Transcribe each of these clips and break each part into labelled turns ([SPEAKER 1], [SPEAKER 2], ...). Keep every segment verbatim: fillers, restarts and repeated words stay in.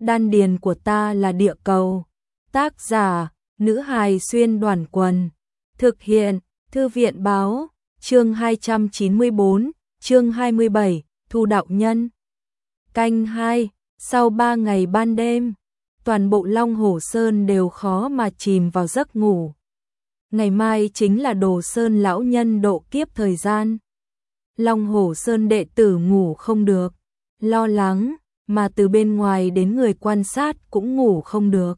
[SPEAKER 1] đan điền của ta là địa cầu. Tác giả, nữ hài xuyên đoàn quần. Thực hiện, thư viện báo, chương hai trăm chín mươi bốn, chương hai mươi bảy, Thu đạo nhân. Canh hai, sau ba ngày ban đêm, toàn bộ Long Hổ Sơn đều khó mà chìm vào giấc ngủ. Ngày mai chính là Đồ Sơn lão nhân độ kiếp thời gian. Long Hổ Sơn đệ tử ngủ không được, lo lắng, mà từ bên ngoài đến người quan sát cũng ngủ không được.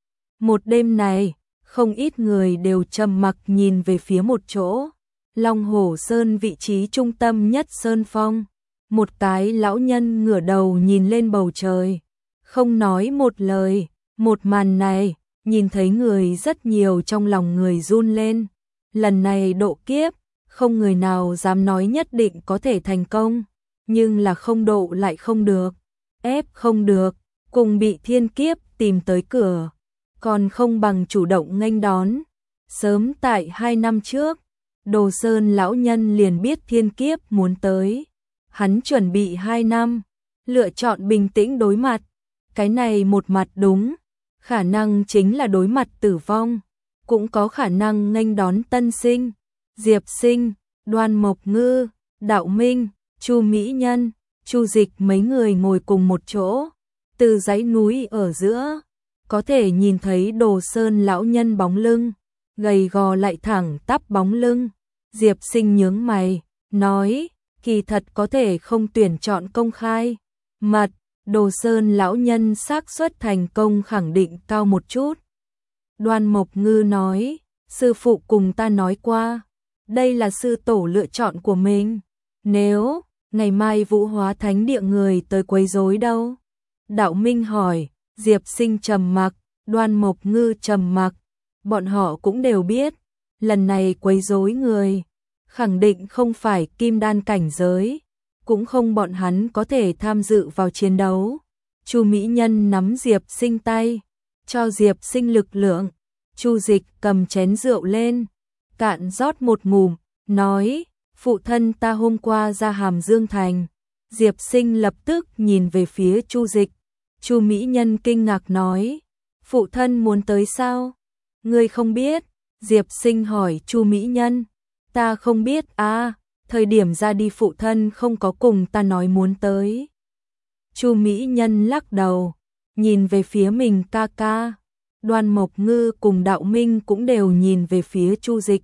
[SPEAKER 1] Một đêm này, không ít người đều trầm mặc nhìn về phía một chỗ. Long Hổ Sơn vị trí trung tâm nhất sơn phong. Một cái lão nhân ngửa đầu nhìn lên bầu trời, không nói một lời. Một màn này, nhìn thấy người rất nhiều trong lòng người run lên. Lần này độ kiếp, không người nào dám nói nhất định có thể thành công, nhưng là không độ lại không được, ép không được, cùng bị thiên kiếp tìm tới cửa, còn không bằng chủ động nghênh đón. Sớm tại hai năm trước, Đồ Sơn lão nhân liền biết thiên kiếp muốn tới. Hắn chuẩn bị hai năm, lựa chọn bình tĩnh đối mặt. Cái này một mặt đúng, khả năng chính là đối mặt tử vong, cũng có khả năng nghênh đón tân sinh. Diệp Sinh, Đoan Mộc Ngư, Đạo Minh, Chu Mỹ Nhân, Chu Dịch mấy người ngồi cùng một chỗ. Từ dãy núi ở giữa, có thể nhìn thấy Đồ Sơn lão nhân bóng lưng, gầy gò lại thẳng tắp bóng lưng. Diệp Sinh nhướng mày, nói, kỳ thật có thể không tuyển chọn công khai. Mật, Đồ Sơn lão nhân xác suất thành công khẳng định cao một chút. Đoan Mộc Ngư nói, sư phụ cùng ta nói qua, đây là sư tổ lựa chọn của mình. Nếu ngày mai Vũ Hóa Thánh Địa người tới quấy rối đâu? Đạo Minh hỏi. Diệp Sinh trầm mặc, Đoan Mộc Ngư trầm mặc. Bọn họ cũng đều biết, lần này quấy rối người khẳng định không phải kim đan cảnh giới, cũng không bọn hắn có thể tham dự vào chiến đấu. Chu Mỹ Nhân nắm Diệp Sinh tay, cho Diệp Sinh lực lượng. Chu Dịch cầm chén rượu lên, cạn rót một ngụm, nói, phụ thân ta hôm qua ra Hàm Dương Thành. Diệp Sinh lập tức nhìn về phía Chu Dịch. Chu Mỹ Nhân kinh ngạc nói, phụ thân muốn tới sao? Ngươi không biết? Diệp Sinh hỏi Chu Mỹ Nhân. Ta không biết à, thời điểm ra đi phụ thân không có cùng ta nói muốn tới. Chu Mỹ Nhân lắc đầu, nhìn về phía mình ca ca. Đoan Mộc Ngư cùng Đạo Minh cũng đều nhìn về phía Chu Dịch.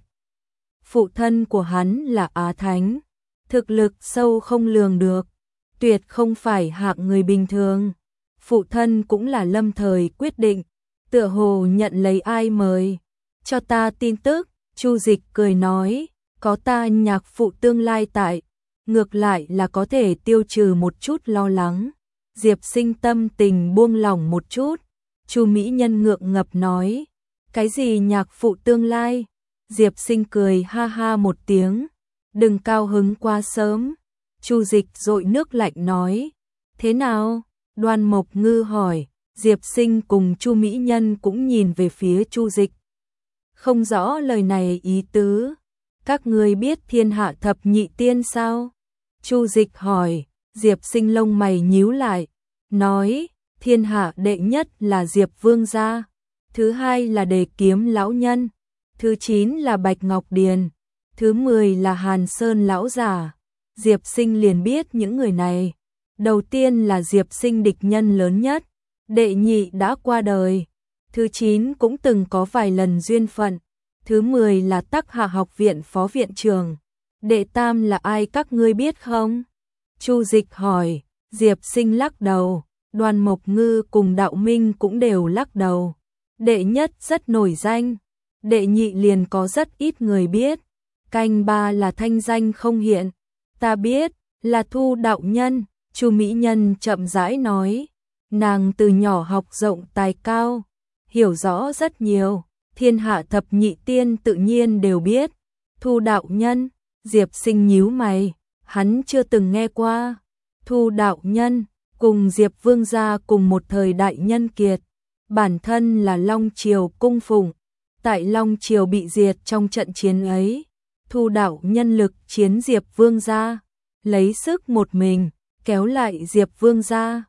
[SPEAKER 1] Phụ thân của hắn là Á Thánh, thực lực sâu không lường được, tuyệt không phải hạng người bình thường. Phụ thân cũng là lâm thời quyết định, tựa hồ nhận lấy ai mời. Cho ta tin tức, Chu Dịch cười nói, có ta nhạc phụ tương lai tại, ngược lại là có thể tiêu trừ một chút lo lắng. Diệp Sinh tâm tình buông lỏng một chút. Chu Mỹ Nhân ngượng ngập nói, cái gì nhạc phụ tương lai? Diệp Sinh cười ha ha một tiếng, đừng cao hứng quá sớm. Chu Dịch dội nước lạnh nói, thế nào? Đoan Mộc Ngư hỏi. Diệp Sinh cùng Chu Mỹ Nhân cũng nhìn về phía Chu Dịch. Không rõ lời này ý tứ. Các ngươi biết thiên hạ thập nhị tiên sao? Chu Dịch hỏi. Diệp Sinh lông mày nhíu lại, nói, thiên hạ đệ nhất là Diệp Vương gia, thứ hai là Đề Kiếm lão nhân, thứ chín là Bạch Ngọc Điền, thứ mười là Hàn Sơn lão giả. Diệp Sinh liền biết những người này. Đầu tiên là Diệp Sinh địch nhân lớn nhất, đệ nhị đã qua đời, thứ chín cũng từng có vài lần duyên phận, thứ mười là Tắc Hạ học viện phó viện trưởng, đệ tam là ai các ngươi biết không? Chu Dịch hỏi. Diệp Sinh lắc đầu, Đoan Mộc Ngư cùng Đạo Minh cũng đều lắc đầu. Đệ nhất rất nổi danh, đệ nhị liền có rất ít người biết, canh ba là thanh danh không hiện. Ta biết, là Thu đạo nhân. Chu Mỹ Nhân chậm rãi nói, nàng từ nhỏ học rộng tài cao, hiểu rõ rất nhiều, thiên hạ thập nhị tiên tự nhiên đều biết. Thu đạo nhân, Diệp Sinh nhíu mày, hắn chưa từng nghe qua. Thu đạo nhân, cùng Diệp Vương gia cùng một thời đại nhân kiệt, bản thân là Long Triều cung phụng, tại Long Triều bị diệt trong trận chiến ấy, Thu đạo nhân lực chiến Diệp Vương gia, lấy sức một mình kéo lại Diệp Vương gia.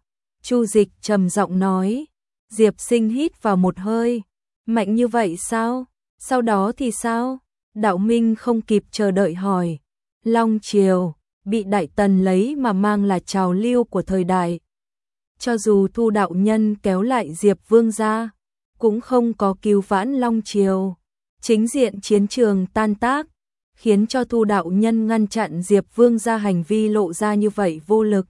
[SPEAKER 1] Chu Dịch trầm giọng nói. Diệp Sinh hít vào một hơi. Mạnh như vậy sao? Sau đó thì sao? Đạo Minh không kịp chờ đợi hỏi. Long Triều, bị Đại Tần lấy mà mang là trào lưu của thời đại. Cho dù Thu đạo nhân kéo lại Diệp Vương ra, cũng không có cứu vãn Long Triều. Chính diện chiến trường tan tác, khiến cho Thu đạo nhân ngăn chặn Diệp Vương ra hành vi lộ ra như vậy vô lực.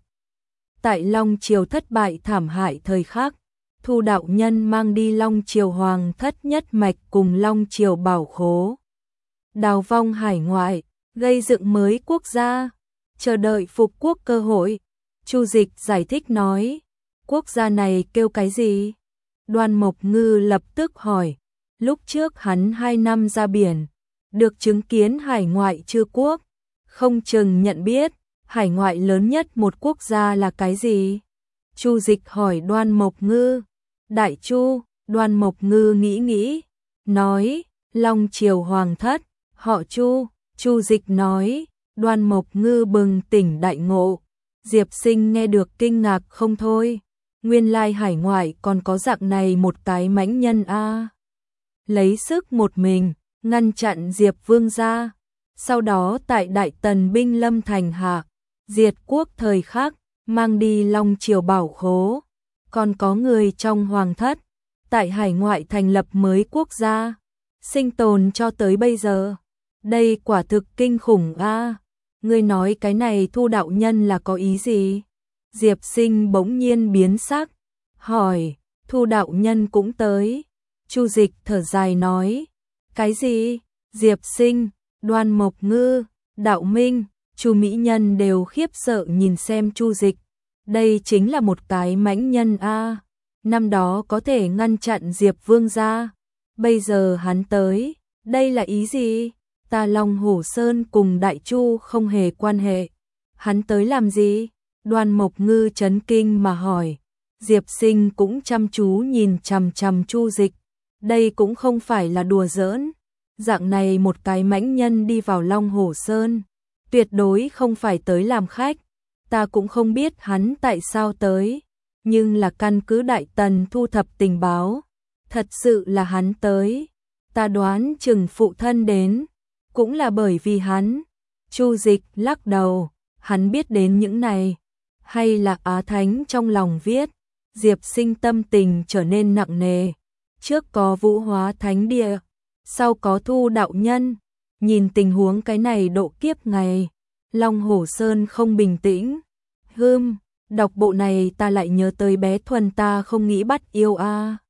[SPEAKER 1] Tại Long Triều thất bại thảm hại thời khắc, Thu đạo nhân mang đi Long Triều hoàng thất nhất mạch cùng Long Triều bảo khố. Đào vong hải ngoại, gây dựng mới quốc gia, chờ đợi phục quốc cơ hội. Chu Dịch giải thích nói, quốc gia này kêu cái gì? Đoan Mộc Ngư lập tức hỏi, lúc trước hắn hai năm ra biển, được chứng kiến hải ngoại chư quốc, không chừng nhận biết, hải ngoại lớn nhất một quốc gia là cái gì? Chu Dịch hỏi Đoan Mộc Ngư. Đại Chu. Đoan Mộc Ngư nghĩ nghĩ, nói, Long Triều hoàng thất, họ Chu. Chu Dịch nói. Đoan Mộc Ngư bừng tỉnh đại ngộ. Diệp Sinh nghe được kinh ngạc không thôi. Nguyên lai hải ngoại còn có dạng này một cái mãnh nhân a. Lấy sức một mình, ngăn chặn Diệp Vương ra. Sau đó tại Đại Tần binh lâm thành hạ, diệt quốc thời khắc, mang đi Long Triều bảo khố. Còn có người trong hoàng thất, tại hải ngoại thành lập mới quốc gia, sinh tồn cho tới bây giờ. Đây quả thực kinh khủng a. Ngươi nói cái này Thu đạo nhân là có ý gì? Diệp Sinh bỗng nhiên biến sắc, hỏi, Thu đạo nhân cũng tới. Chu Dịch thở dài nói, cái gì? Diệp Sinh, Đoan Mộc Ngư, Đạo Minh, Chu Mỹ Nhân đều khiếp sợ nhìn xem Chu Dịch. Đây chính là một cái mãnh nhân a. Năm đó có thể ngăn chặn Diệp Vương ra, bây giờ hắn tới, đây là ý gì? Ta Long Hổ Sơn cùng Đại Chu không hề quan hệ. Hắn tới làm gì? Đoan Mộc Ngư chấn kinh mà hỏi. Diệp Sinh cũng chăm chú nhìn chằm chằm Chu Dịch. Đây cũng không phải là đùa giỡn. Dạng này một cái mãnh nhân đi vào Long Hổ Sơn, tuyệt đối không phải tới làm khách. Ta cũng không biết hắn tại sao tới, nhưng là căn cứ Đại Tần thu thập tình báo, thật sự là hắn tới. Ta đoán chừng phụ thân đến, cũng là bởi vì hắn. Chu Dịch lắc đầu, hắn biết đến những này, hay là Á Thánh trong lòng viết. Diệp Sinh tâm tình trở nên nặng nề. Trước có Vũ Hóa Thánh Địa, sau có Thu đạo nhân. Nhìn tình huống cái này độ kiếp ngày, Long Hổ Sơn không bình tĩnh. Hừm, đọc bộ này ta lại nhớ tới bé Thuần ta không nghĩ bắt yêu a.